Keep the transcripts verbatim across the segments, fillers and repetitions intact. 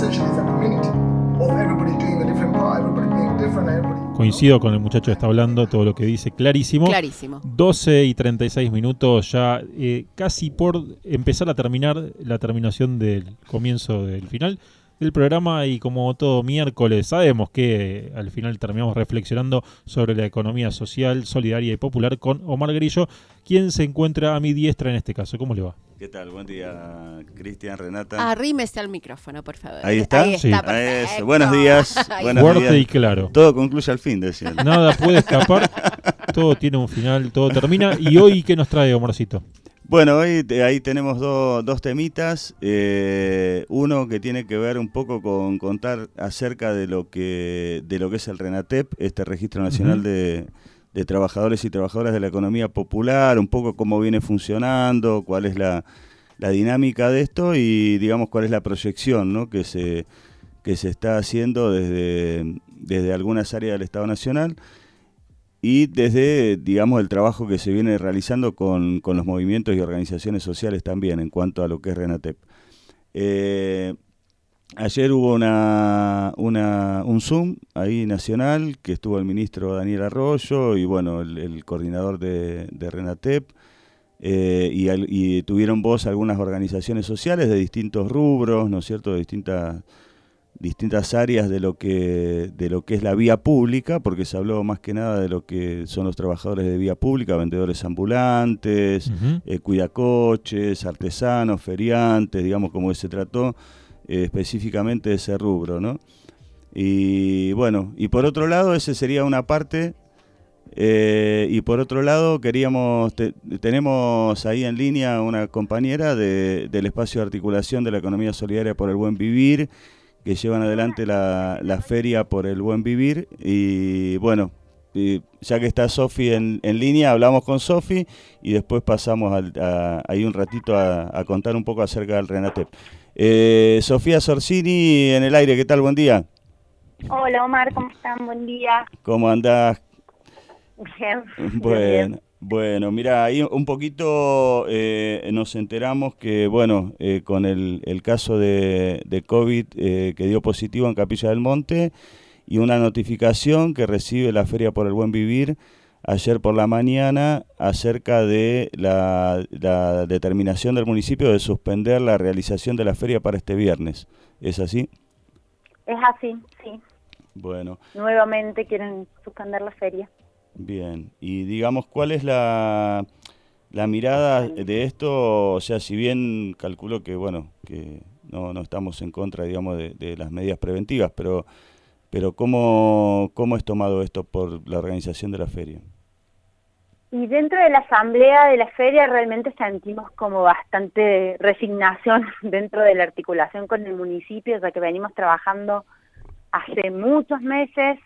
essentially is a community of everybody doing a different part, everybody being different, everybody. Coincido con el muchacho que está hablando, todo lo que dice, clarísimo. Clarísimo. doce y treinta y seis minutos ya, eh, casi por empezar a terminar la terminación del comienzo del final del programa, y como todo miércoles sabemos que eh, al final terminamos reflexionando sobre la economía social, solidaria y popular con Omar Grillo, quien se encuentra a mi diestra en este caso. ¿Cómo le va? ¿Qué tal? Buen día, Cristian, Renata. Arrímese al micrófono, por favor. ¿Ahí está? Ahí Sí. está, Ahí es. perfecto. Buenos días. Buenos Fuerte días. y claro. Todo concluye al fin, decían. Nada puede escapar, todo tiene un final, todo termina. ¿Y hoy qué nos trae, Omarcito? Bueno, hoy te- ahí tenemos do- dos temitas. Eh, uno que tiene que ver un poco con contar acerca de lo que de lo que es el RENATEP, este Registro Nacional Ujú. de, de Trabajadores y Trabajadoras de la Economía Popular, un poco cómo viene funcionando, cuál es la, la dinámica de esto y, digamos, cuál es la proyección, ¿no?, que se, que se está haciendo desde, desde algunas áreas del Estado Nacional. Y desde, digamos, el trabajo que se viene realizando con, con los movimientos y organizaciones sociales también en cuanto a lo que es RENATEP. Eh, ayer hubo una, una, un Zoom ahí nacional, que estuvo el ministro Daniel Arroyo y, bueno, el, el coordinador de, de RENATEP, eh, y, al- y tuvieron voz algunas organizaciones sociales de distintos rubros, ¿no es cierto?, de distintas distintas áreas de lo que de lo que es la vía pública, porque se habló más que nada de lo que son los trabajadores de vía pública, vendedores ambulantes, Ujú. eh, cuidacoches, artesanos, feriantes, digamos, como que se trató eh, específicamente de ese rubro, ¿no? Y bueno, y por otro lado, ese sería una parte, eh, y por otro lado queríamos, te- tenemos ahí en línea una compañera de, del espacio de articulación de la economía solidaria por el buen vivir, que llevan adelante la, la feria por el buen vivir. Y bueno, y ya que está Sofi en, en línea, hablamos con Sofi y después pasamos al- a- ahí un ratito a, a contar un poco acerca del RENATEP. Eh, Sofía Sorsini en el aire, ¿qué tal? Buen día. Hola Omar, ¿cómo están? Buen día. ¿Cómo andás? Bien. Bueno, bueno, mira, ahí un poquito eh, nos enteramos que, bueno, eh, con el, el caso de, de COVID eh, que dio positivo en Capilla del Monte y una notificación que recibe la Feria por el Buen Vivir ayer por la mañana acerca de la, la determinación del municipio de suspender la realización de la feria para este viernes. ¿Es así? Es así, sí. Bueno. Nuevamente quieren suspender la feria. Bien, y digamos, ¿cuál es la, la mirada de esto? O sea, si bien calculo que, bueno, que no, no estamos en contra, digamos, de, de las medidas preventivas, pero, pero ¿cómo, cómo es tomado esto por la organización de la feria? Y dentro de la asamblea de la feria realmente sentimos como bastante resignación dentro de la articulación con el municipio, ya que venimos trabajando hace muchos meses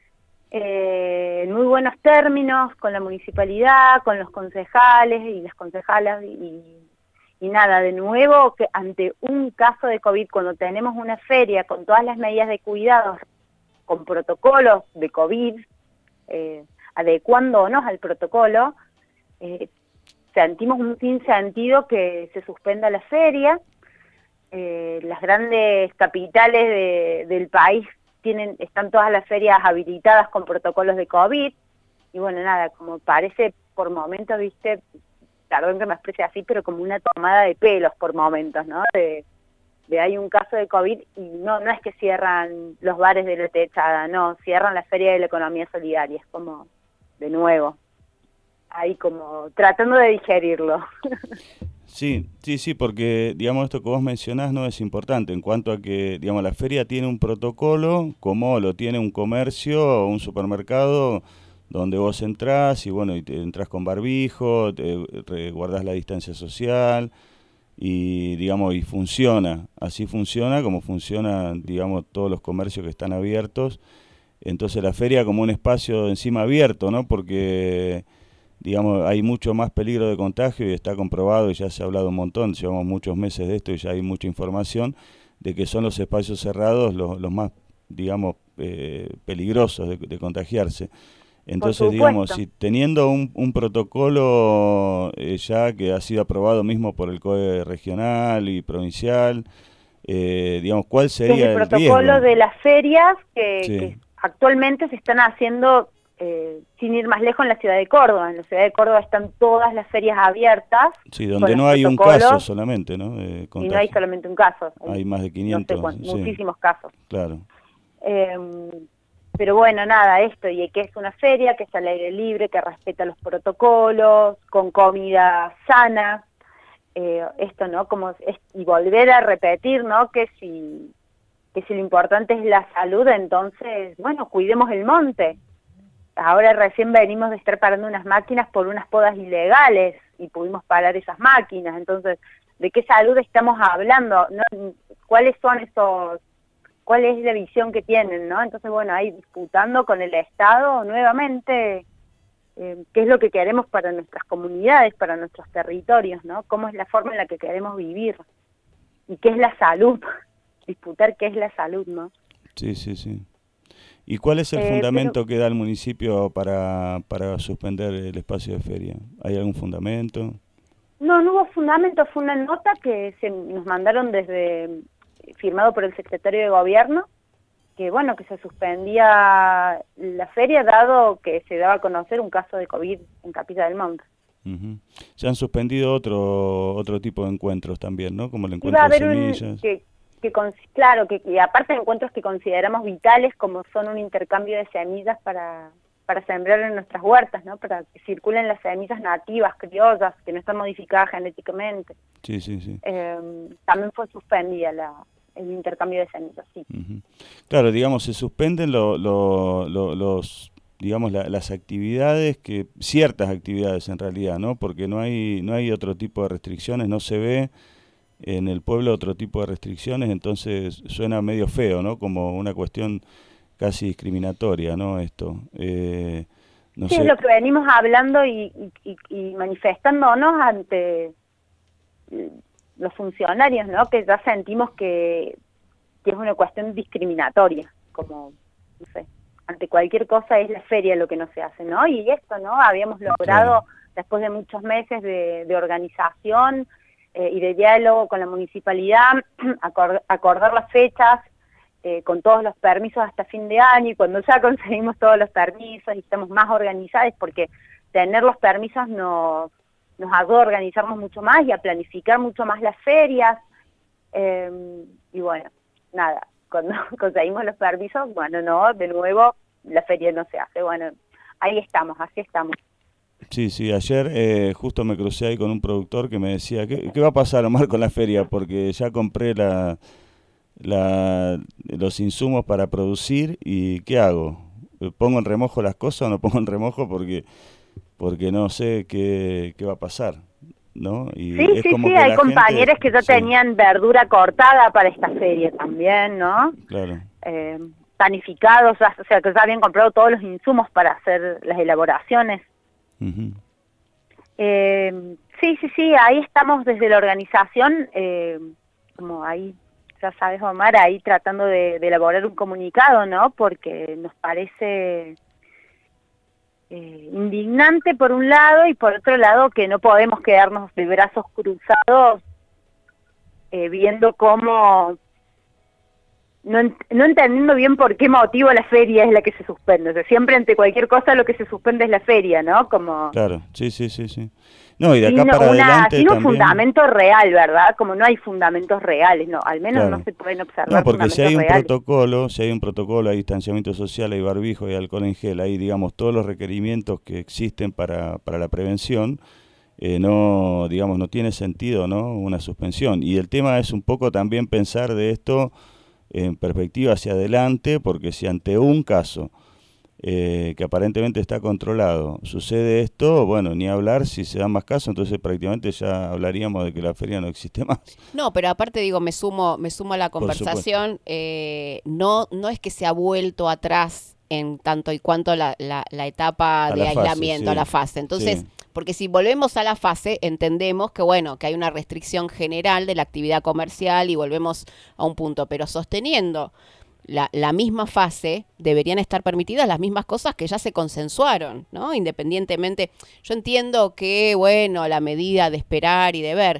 eh, en muy buenos términos con la municipalidad, con los concejales y las concejalas y, y nada, de nuevo que ante un caso de COVID, cuando tenemos una feria con todas las medidas de cuidados, con protocolos de COVID, eh, adecuándonos al protocolo, eh, sentimos un sinsentido que se suspenda la feria. Eh, las grandes capitales de, del país tienen, están todas las ferias habilitadas con protocolos de COVID, y bueno, nada, como parece por momentos, viste, perdón que me exprese así, pero como una tomada de pelos por momentos, ¿no? De, de hay un caso de COVID y no, no es que cierran los bares de la techada, no, cierran la feria de la economía solidaria, es como, de nuevo, ahí como tratando de digerirlo. Sí, sí, sí, porque, digamos, esto que vos mencionás no es importante en cuanto a que, digamos, la feria tiene un protocolo como lo tiene un comercio o un supermercado donde vos entrás y, bueno, y te entrás con barbijo, te, te guardás la distancia social y, digamos, y funciona, así funciona como funciona, digamos, todos los comercios que están abiertos. Entonces la feria como un espacio encima abierto, ¿no? Porque, digamos, hay mucho más peligro de contagio y está comprobado y ya se ha hablado un montón, llevamos muchos meses de esto y ya hay mucha información de que son los espacios cerrados los, los más, digamos, eh, peligrosos de, de contagiarse. Entonces, digamos, si teniendo un, un protocolo eh, ya que ha sido aprobado mismo por el C O E regional y provincial, eh, digamos, ¿cuál Desde sería el el protocolo riesgo? de las ferias que, Sí. que actualmente se están haciendo, eh, sin ir más lejos, en la ciudad de Córdoba. En la ciudad de Córdoba están todas las ferias abiertas. Sí, donde con no los hay un protocolos, caso solamente, ¿no? De y no hay contagio. solamente un caso. Hay más de quinientos, No sé cuántos, sí. muchísimos casos. Claro. Eh, pero bueno, nada, esto, y que es una feria, que es al aire libre, que respeta los protocolos, con comida sana, eh, esto, ¿no? Como es, y volver a repetir, ¿no? Que si, que si lo importante es la salud, entonces, bueno, cuidemos el monte. Ahora recién venimos de estar parando unas máquinas por unas podas ilegales, y pudimos parar esas máquinas, entonces, ¿de qué salud estamos hablando? ¿No? ¿Cuáles son esos...? ¿Cuál es la visión que tienen, no? Entonces, bueno, ahí disputando con el Estado nuevamente eh, qué es lo que queremos para nuestras comunidades, para nuestros territorios, ¿no? Cómo es la forma en la que queremos vivir y qué es la salud, disputar qué es la salud, ¿no? Sí, sí, sí. ¿Y cuál es el Eh, fundamento pero- que da el municipio para, para suspender el espacio de feria? ¿Hay algún fundamento? No, no hubo fundamento, fue una nota que se nos mandaron desde, firmado por el secretario de Gobierno, que bueno, que se suspendía la feria dado que se daba a conocer un caso de COVID en Capilla del Monte. Ujú. Se han suspendido otro otro tipo de encuentros también, ¿no? Como el encuentro Iba a de haber un, semillas. que, que con- claro, que, que aparte de encuentros que consideramos vitales, como son un intercambio de semillas para, para sembrar en nuestras huertas, ¿no? Para que circulen las semillas nativas, criollas, que no están modificadas genéticamente. Sí, sí, sí. Eh, también fue suspendida la, el intercambio de semillas, sí. Ujú. Claro, digamos, se suspenden lo- lo- lo- los, digamos, la- las actividades, que ciertas actividades en realidad, ¿no? Porque no hay, no hay otro tipo de restricciones, no se ve en el pueblo otro tipo de restricciones, entonces suena medio feo, ¿no? Como una cuestión casi discriminatoria, ¿no? Esto. Eh, no Sí, sé. es lo que venimos hablando y, y, y- y manifestándonos ante eh, los funcionarios, ¿no? Que ya sentimos que, que es una cuestión discriminatoria, como, no sé, ante cualquier cosa es la feria lo que no se hace, ¿no? Y esto, ¿no? Habíamos logrado, Claro. después de muchos meses de, de organización eh, y de diálogo con la municipalidad, acor- acordar las fechas, eh, con todos los permisos hasta fin de año, y cuando ya conseguimos todos los permisos y estamos más organizados, porque tener los permisos nos, nos ayuda a organizarnos mucho más y a planificar mucho más las ferias, eh, y bueno, nada, cuando conseguimos los permisos, bueno, no, de nuevo la feria no se hace, bueno, ahí estamos, así estamos. Sí, sí, ayer eh, justo me crucé ahí con un productor que me decía, ¿qué, qué va a pasar, Omar, con la feria? Porque ya compré la, la, los insumos para producir y ¿qué hago? ¿Pongo en remojo las cosas o no pongo en remojo? Porque, porque no sé qué, qué va a pasar, ¿no? Y Sí, es sí, como sí, que hay la compañeros gente- que ya sí, tenían verdura cortada para esta feria también, ¿no? Claro. Eh, panificados, ya- o sea, que ya habían comprado todos los insumos para hacer las elaboraciones. Ujú. Eh, sí, sí, sí, ahí estamos desde la organización, eh, como ahí, ya sabes, Omar, ahí tratando de, de elaborar un comunicado, ¿no? Porque nos parece eh, indignante por un lado y por otro lado que no podemos quedarnos de brazos cruzados eh, viendo cómo, no, ent- no entendiendo bien por qué motivo la feria es la que se suspende. O sea, siempre ante cualquier cosa lo que se suspende es la feria, ¿no? Como Claro, sí, sí, sí, sí. No, y de acá sin, para una, adelante sin un también... fundamento real, ¿verdad? Como no hay fundamentos reales, no, al menos Claro. no se pueden observar No, porque fundamentos si hay un reales. protocolo, si hay un protocolo, hay distanciamiento social, hay barbijo, hay alcohol en gel, hay, digamos, todos los requerimientos que existen para, para la prevención, eh, no, digamos, no tiene sentido, ¿no? Una suspensión. Y el tema es un poco también pensar de esto en perspectiva hacia adelante, porque si ante un caso eh, que aparentemente está controlado sucede esto, bueno, ni hablar, si se dan más casos, entonces prácticamente ya hablaríamos de que la feria no existe más. No, pero aparte digo, me sumo, me sumo a la Por conversación, eh, no, no es que se ha vuelto atrás en tanto y cuanto la, la, la etapa A de la fase, aislamiento, a sí. la fase. Entonces, Sí. porque si volvemos a la fase, entendemos que bueno, que hay una restricción general de la actividad comercial y volvemos a un punto, pero sosteniendo la, la misma fase, deberían estar permitidas las mismas cosas que ya se consensuaron, ¿no? Independientemente, yo entiendo que, bueno, la medida de esperar y de ver,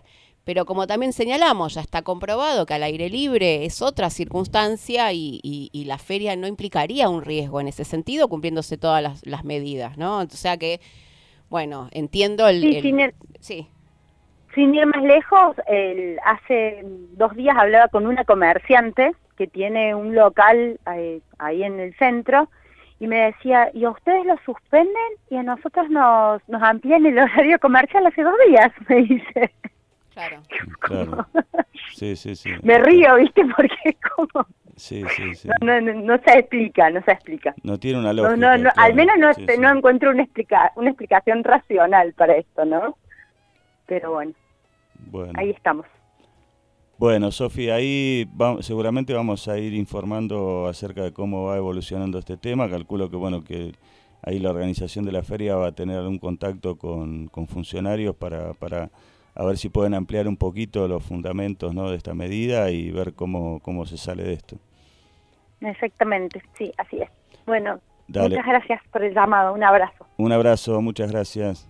Pero como también señalamos, ya está comprobado que al aire libre es otra circunstancia y, y, y la feria no implicaría un riesgo en ese sentido, cumpliéndose todas las, las medidas, ¿no? O sea que, bueno, entiendo el... Sí, el- sin ir, sí. sin ir más lejos, el, hace dos días hablaba con una comerciante que tiene un local eh, ahí en el centro y me decía, ¿y a ustedes lo suspenden y a nosotros nos, nos amplían el horario comercial hace dos días? Me dice. Claro. Claro. Sí, sí, sí. Me río, ¿viste? Porque es como... Sí, sí, sí. No, no, no, no se explica, no se explica. No tiene una No, lógica. no, no, claro. al menos no, Sí, este, sí. no encuentro una, explica, una explicación racional para esto, ¿no? Pero bueno, Bueno. ahí estamos. Bueno, Sofi, ahí va- seguramente vamos a ir informando acerca de cómo va evolucionando este tema. Calculo que bueno que ahí la organización de la feria va a tener algún contacto con, con funcionarios para, para a ver si pueden ampliar un poquito los fundamentos, ¿no?, de esta medida y ver cómo, cómo se sale de esto. Exactamente, sí, así es. Bueno, Dale. muchas gracias por el llamado, un abrazo. Un abrazo, muchas gracias.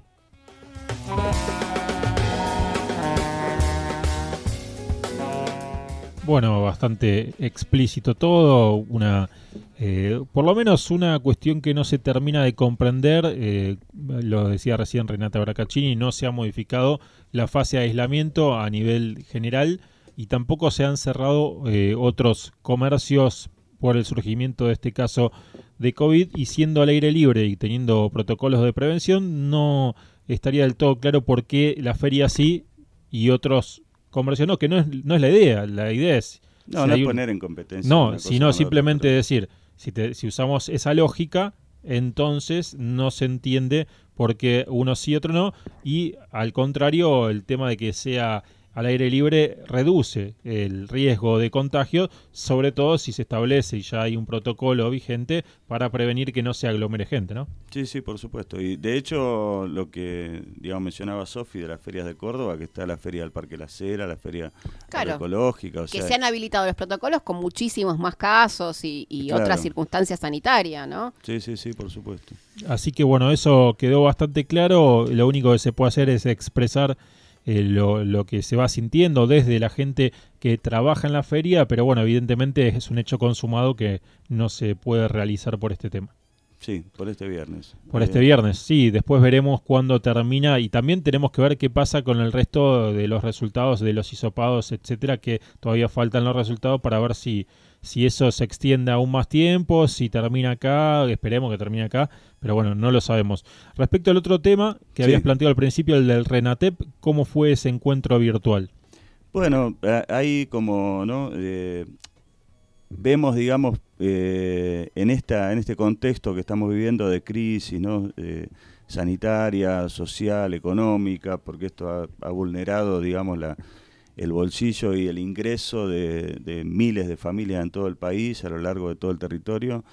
Bueno, bastante explícito todo, una eh, por lo menos una cuestión que no se termina de comprender, eh, lo decía recién Renata Bracaccini, no se ha modificado la fase de aislamiento a nivel general y tampoco se han cerrado eh, otros comercios por el surgimiento de este caso de COVID, y siendo al aire libre y teniendo protocolos de prevención, no estaría del todo claro por qué la feria sí y otros comercio no, que no es, no es la idea. La idea es... No, si no hay es un- poner en competencia. No, una cosa sino con simplemente otra, decir, si, te- si usamos esa lógica, entonces no se entiende por qué uno sí, otro no, y al contrario, el tema de que sea al aire libre reduce el riesgo de contagio, sobre todo si se establece y ya hay un protocolo vigente para prevenir que no se aglomere gente, ¿no? Sí, sí, por supuesto. Y de hecho, lo que digamos mencionaba Sofi de las ferias de Córdoba, que está la feria del Parque La Cera, la feria Claro. agroecológica, o Que sea, se han habilitado los protocolos con muchísimos más casos y, y Claro. otras circunstancias sanitarias, ¿no? sí, sí, sí, por supuesto. Así que bueno, eso quedó bastante claro. Lo único que se puede hacer es expresar eh, lo, lo que se va sintiendo desde la gente que trabaja en la feria, pero bueno, evidentemente es un hecho consumado que no se puede realizar por este tema. Sí, por este viernes. Por Eh, este viernes, sí, después veremos cuándo termina y también tenemos que ver qué pasa con el resto de los resultados de los hisopados, etcétera, que todavía faltan los resultados para ver si, si eso se extiende aún más tiempo, si termina acá, esperemos que termine acá, pero bueno, no lo sabemos. Respecto al otro tema que Sí. habías planteado al principio, el del RENATEP, ¿cómo fue ese encuentro virtual? Bueno, a- ahí como, ¿no? Eh, vemos, digamos, eh, en esta en este contexto que estamos viviendo de crisis, ¿no? Eh, sanitaria, social, económica, porque esto ha, ha vulnerado, digamos, la, el bolsillo y el ingreso de, de miles de familias en todo el país, a lo largo de todo el territorio,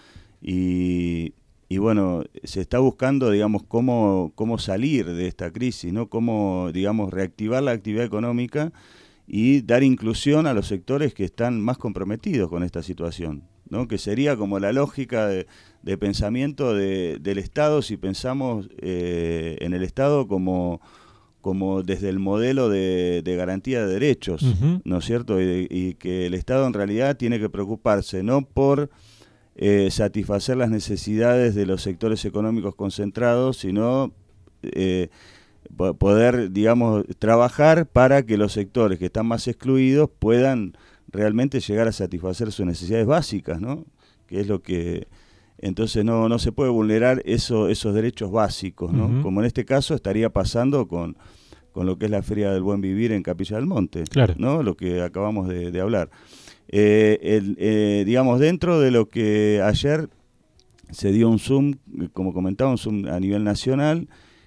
y, y bueno, se está buscando, digamos, cómo, cómo salir de esta crisis, ¿no? Cómo, digamos, reactivar la actividad económica y dar inclusión a los sectores que están más comprometidos con esta situación, ¿no? Que sería como la lógica de, de pensamiento de, del Estado, si pensamos eh, en el Estado como, como desde el modelo de, de garantía de derechos, Ujú. ¿no es cierto? Y, y que el Estado en realidad tiene que preocuparse no por eh, satisfacer las necesidades de los sectores económicos concentrados, sino eh, po- poder, digamos, trabajar para que los sectores que están más excluidos puedan realmente llegar a satisfacer sus necesidades básicas, ¿no? Que es lo que... Entonces no, no se puede vulnerar eso, esos derechos básicos, ¿no? Ujú. Como en este caso estaría pasando con, con lo que es la Feria del Buen Vivir en Capilla del Monte, Claro. ¿no? Lo que acabamos de, de hablar. Eh, el, eh, digamos, dentro de lo que ayer se dio un Zoom, como comentaba, un Zoom a nivel nacional,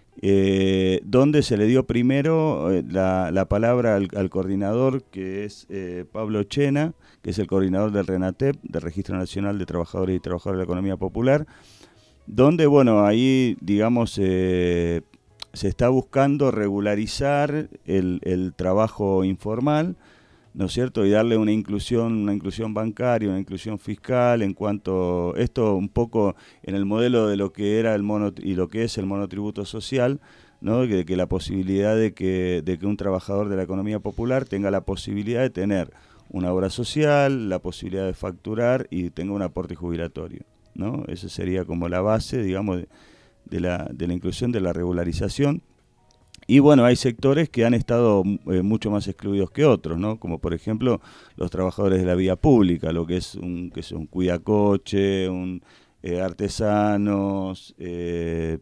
eh, donde se le dio primero eh, la, la palabra al, al coordinador, que es eh, Pablo Chena, que es el coordinador del RENATEP, del Registro Nacional de Trabajadores y Trabajadoras de la Economía Popular, donde, bueno, ahí, digamos, eh, se está buscando regularizar el, el trabajo informal, ¿no es cierto? Y darle una inclusión, una inclusión bancaria, una inclusión fiscal en cuanto esto un poco en el modelo de lo que era el mono y lo que es el monotributo social, ¿no? Que, que la posibilidad de que, de que un trabajador de la economía popular tenga la posibilidad de tener una obra social, la posibilidad de facturar y tenga un aporte jubilatorio, ¿no? Esa sería como la base, digamos, de, de, la, de la inclusión, de la regularización. Y bueno, hay sectores que han estado eh, mucho más excluidos que otros, ¿no? Como por ejemplo los trabajadores de la vía pública, lo que es un, que es un cuidacoche, un eh, artesanos, eh,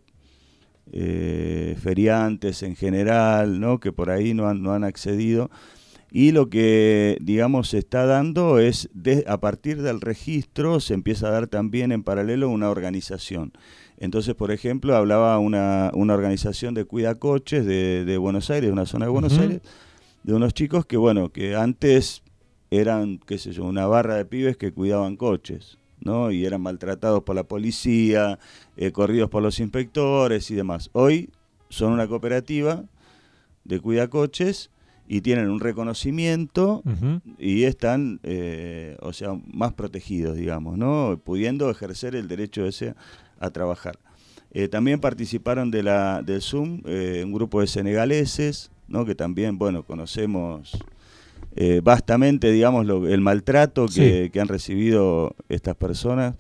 Eh, feriantes en general, ¿no? Que por ahí no han, no han accedido. Y lo que, digamos, se está dando es, de, a partir del registro, se empieza a dar también en paralelo una organización. Entonces, por ejemplo, hablaba una, una organización de cuidacoches de, de Buenos Aires, de una zona de Buenos uh-huh. Aires, de unos chicos que, bueno, que antes eran, qué sé yo, una barra de pibes que cuidaban coches, ¿no? Y eran maltratados por la policía, eh, corridos por los inspectores y demás. Hoy son una cooperativa de cuidacoches y tienen un reconocimiento uh-huh. y están, eh, o sea, más protegidos, digamos, ¿no? Pudiendo ejercer el derecho ese a trabajar. Eh, también participaron de la del Zoom eh, un grupo de senegaleses, ¿no? Que también, bueno, conocemos Eh, vastamente, digamos, lo, el maltrato que, sí. que han recibido estas personas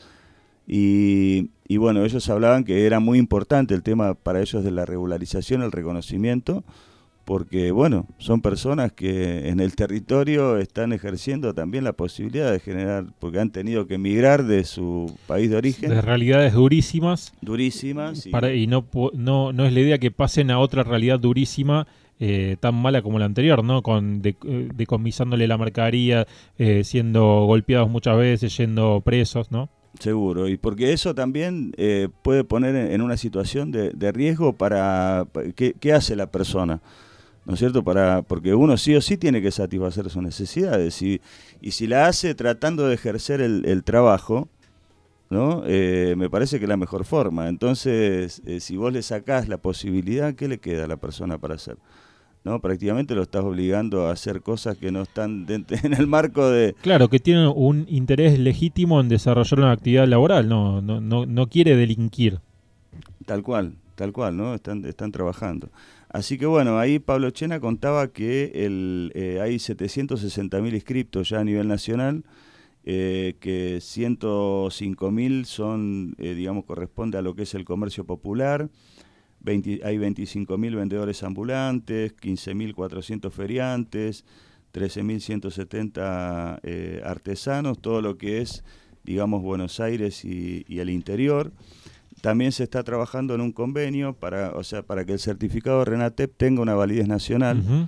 y, y bueno, ellos hablaban que era muy importante el tema para ellos de la regularización, el reconocimiento, porque bueno, son personas que en el territorio están ejerciendo también la posibilidad de generar, porque han tenido que emigrar de su país de origen. De realidades durísimas. Durísimas. Y, para, y no, no, no es la idea que pasen a otra realidad durísima, Eh, tan mala como la anterior, ¿no? Con de, decomisándole la mercadería, eh, siendo golpeados muchas veces, yendo presos, ¿no? Seguro, y porque eso también eh, puede poner en, en una situación de, de riesgo para... ¿qué, ¿Qué hace la persona? ¿No es cierto? Para, porque uno sí o sí tiene que satisfacer sus necesidades, y, y si la hace tratando de ejercer el, el trabajo, ¿no? Eh, me parece que es la mejor forma. Entonces, eh, si vos le sacás la posibilidad, ¿qué le queda a la persona para hacer? ¿No? Prácticamente lo estás obligando a hacer cosas que no están dentro, en el marco de... Claro, que tiene un interés legítimo en desarrollar una actividad laboral, no, no, no, no quiere delinquir. Tal cual, tal cual, ¿no? Están, están trabajando. Así que bueno, ahí Pablo Chena contaba que el, eh, hay setecientos sesenta mil inscriptos ya a nivel nacional, eh, que ciento cinco mil son, eh, digamos, corresponde a lo que es el comercio popular. veinte, hay veinticinco mil vendedores ambulantes, quince mil cuatrocientos feriantes, trece mil ciento setenta eh, artesanos, todo lo que es, digamos, Buenos Aires y, y el interior. También se está trabajando en un convenio para, o sea, para que el certificado RENATEP tenga una validez nacional uh-huh.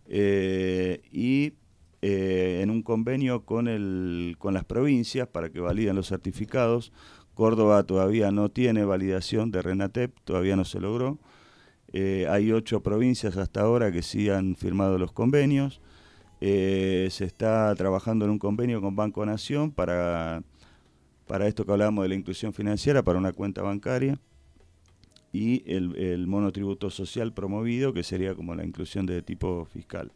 eh, y eh, en un convenio con, el, con las provincias para que validen los certificados. Córdoba todavía no tiene validación de RENATEP, todavía no se logró. Eh, hay ocho provincias hasta ahora que sí han firmado los convenios. Eh, se está trabajando en un convenio con Banco Nación para, para esto que hablábamos de la inclusión financiera, para una cuenta bancaria. Y el, el monotributo social promovido, que sería como la inclusión de tipo fiscal.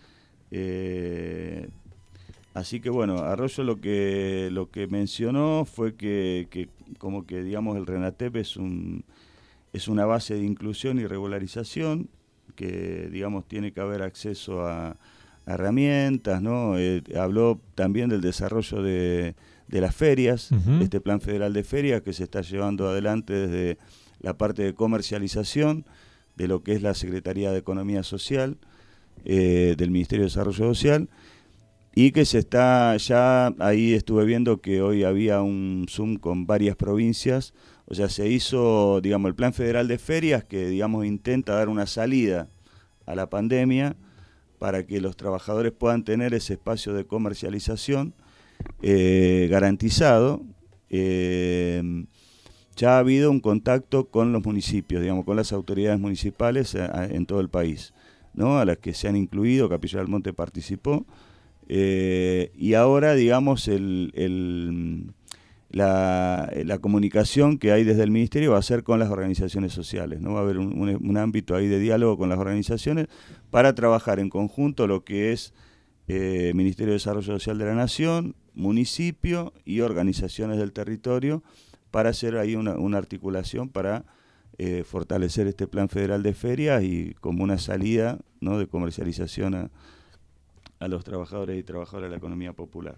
Eh, Así que bueno, Arroyo lo que lo que mencionó fue que, que como que digamos el RENATEP es un es una base de inclusión y regularización, que digamos tiene que haber acceso a, a herramientas, ¿no? Eh, habló también del desarrollo de, de las ferias, uh-huh. este plan federal de ferias que se está llevando adelante desde la parte de comercialización de lo que es la Secretaría de Economía Social, eh, del Ministerio de Desarrollo Social. Y que se está, ya ahí estuve viendo que hoy había un Zoom con varias provincias, o sea, se hizo, digamos, el Plan Federal de Ferias que, digamos, intenta dar una salida a la pandemia para que los trabajadores puedan tener ese espacio de comercialización eh, garantizado. Eh, ya ha habido un contacto con los municipios, digamos, con las autoridades municipales a, a, en todo el país, ¿no? A las que se han incluido, Capilla del Monte participó. Eh, y ahora, digamos, el, el, la, la comunicación que hay desde el Ministerio va a ser con las organizaciones sociales, ¿no? Va a haber un, un, un ámbito ahí de diálogo con las organizaciones para trabajar en conjunto lo que es eh, Ministerio de Desarrollo Social de la Nación, municipio y organizaciones del territorio, para hacer ahí una, una articulación para eh, fortalecer este plan federal de ferias y como una salida, ¿no?, de comercialización a, a los trabajadores y trabajadoras de la economía popular.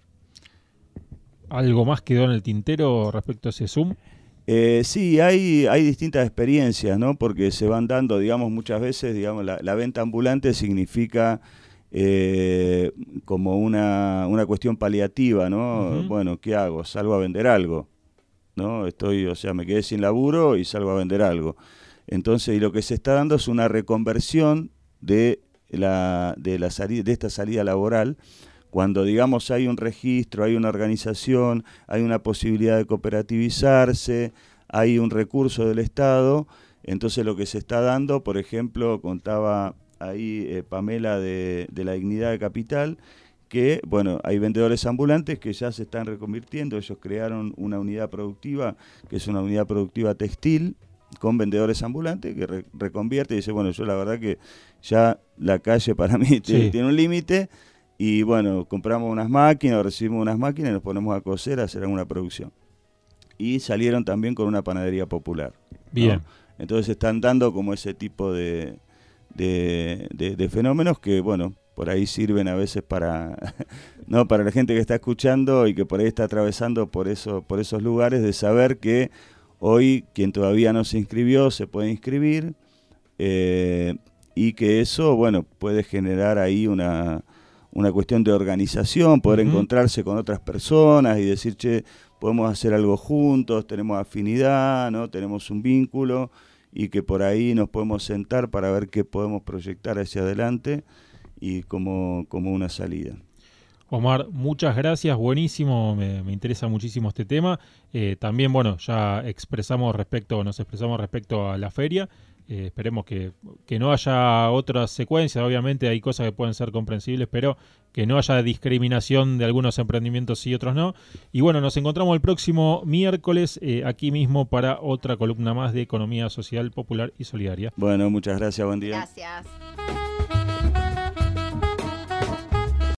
¿Algo más quedó en el tintero respecto a ese Zoom? Eh, sí, hay, hay distintas experiencias, ¿no? Porque se van dando, digamos, muchas veces, digamos, la, la venta ambulante significa eh, como una, una cuestión paliativa, ¿no? Uh-huh. Bueno, ¿qué hago? Salgo a vender algo, ¿no? Estoy, o sea, me quedé sin laburo y salgo a vender algo. Entonces, y lo que se está dando es una reconversión de la, de la salida, de esta salida laboral. Cuando, digamos, hay un registro, hay una organización, hay una posibilidad de cooperativizarse, hay un recurso del Estado, entonces lo que se está dando, por ejemplo, contaba ahí eh, Pamela de, de la Dignidad de Capital, que, bueno, hay vendedores ambulantes que ya se están reconvirtiendo, ellos crearon una unidad productiva, que es una unidad productiva textil, con vendedores ambulantes, que re- reconvierte y dice, bueno, yo la verdad que ya la calle para mí sí. tiene, tiene un límite. Y bueno, compramos unas máquinas, recibimos unas máquinas y nos ponemos a coser, a hacer alguna producción. Y salieron también con una panadería popular, ¿no? Bien. Entonces están dando como ese tipo de, de, de, de fenómenos que, bueno, por ahí sirven a veces para, no, para la gente que está escuchando y que por ahí está atravesando por, eso, por esos lugares, de saber que hoy quien todavía no se inscribió se puede inscribir eh, y que eso, bueno, puede generar ahí una... una cuestión de organización, poder uh-huh. encontrarse con otras personas y decir, che, podemos hacer algo juntos, tenemos afinidad, ¿no? Tenemos un vínculo y que por ahí nos podemos sentar para ver qué podemos proyectar hacia adelante y como, como una salida. Omar, muchas gracias, buenísimo, me, me interesa muchísimo este tema. Eh, también, bueno, ya expresamos respecto, nos expresamos respecto a la feria. Eh, esperemos que, que no haya otras secuencias, obviamente hay cosas que pueden ser comprensibles, pero que no haya discriminación de algunos emprendimientos y otros no. Y bueno, nos encontramos el próximo miércoles eh, aquí mismo para otra columna más de Economía Social, Popular y Solidaria. Bueno, muchas gracias, buen día. Gracias.